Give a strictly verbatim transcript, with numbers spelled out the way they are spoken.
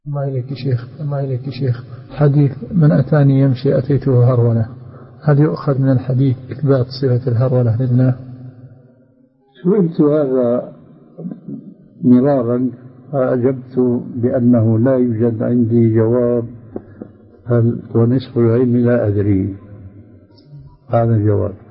ما إليك شيخ ما إليك شيخ حديث من أتاني يمشي أتيته هرولة، هل يؤخذ من الحديث إثبات صفة الهرولة لله؟ سئلت هذا مرارا فأجبت بأنه لا يوجد عندي جواب، هل ونصف العلم لا أدري. هذا الجواب.